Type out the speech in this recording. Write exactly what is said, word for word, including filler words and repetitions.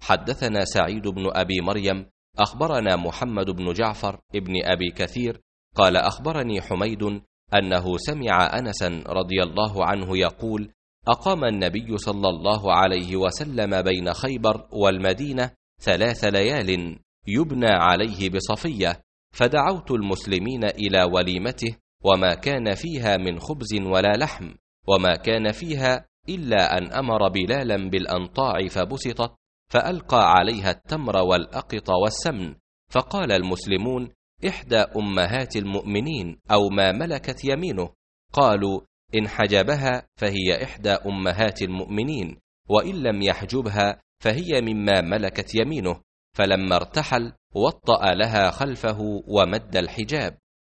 حدثنا سعيد بن أبي مريم أخبرنا محمد بن جعفر ابن أبي كثير قال أخبرني حميد أنه سمع أنسا رضي الله عنه يقول: أقام النبي صلى الله عليه وسلم بين خيبر والمدينة ثلاث ليال يبنى عليه بصفية، فدعوت المسلمين إلى وليمته، وما كان فيها من خبز ولا لحم، وما كان فيها إلا أن أمر بلالا بالأنطاع فبسطت، فألقى عليها التمر والأقط والسمن، فقال المسلمون: إحدى أمهات المؤمنين أو ما ملكت يمينه. قالوا: إن حجبها فهي إحدى أمهات المؤمنين، وإن لم يحجبها فهي مما ملكت يمينه. فلما ارتحل وطأ لها خلفه ومد الحجاب.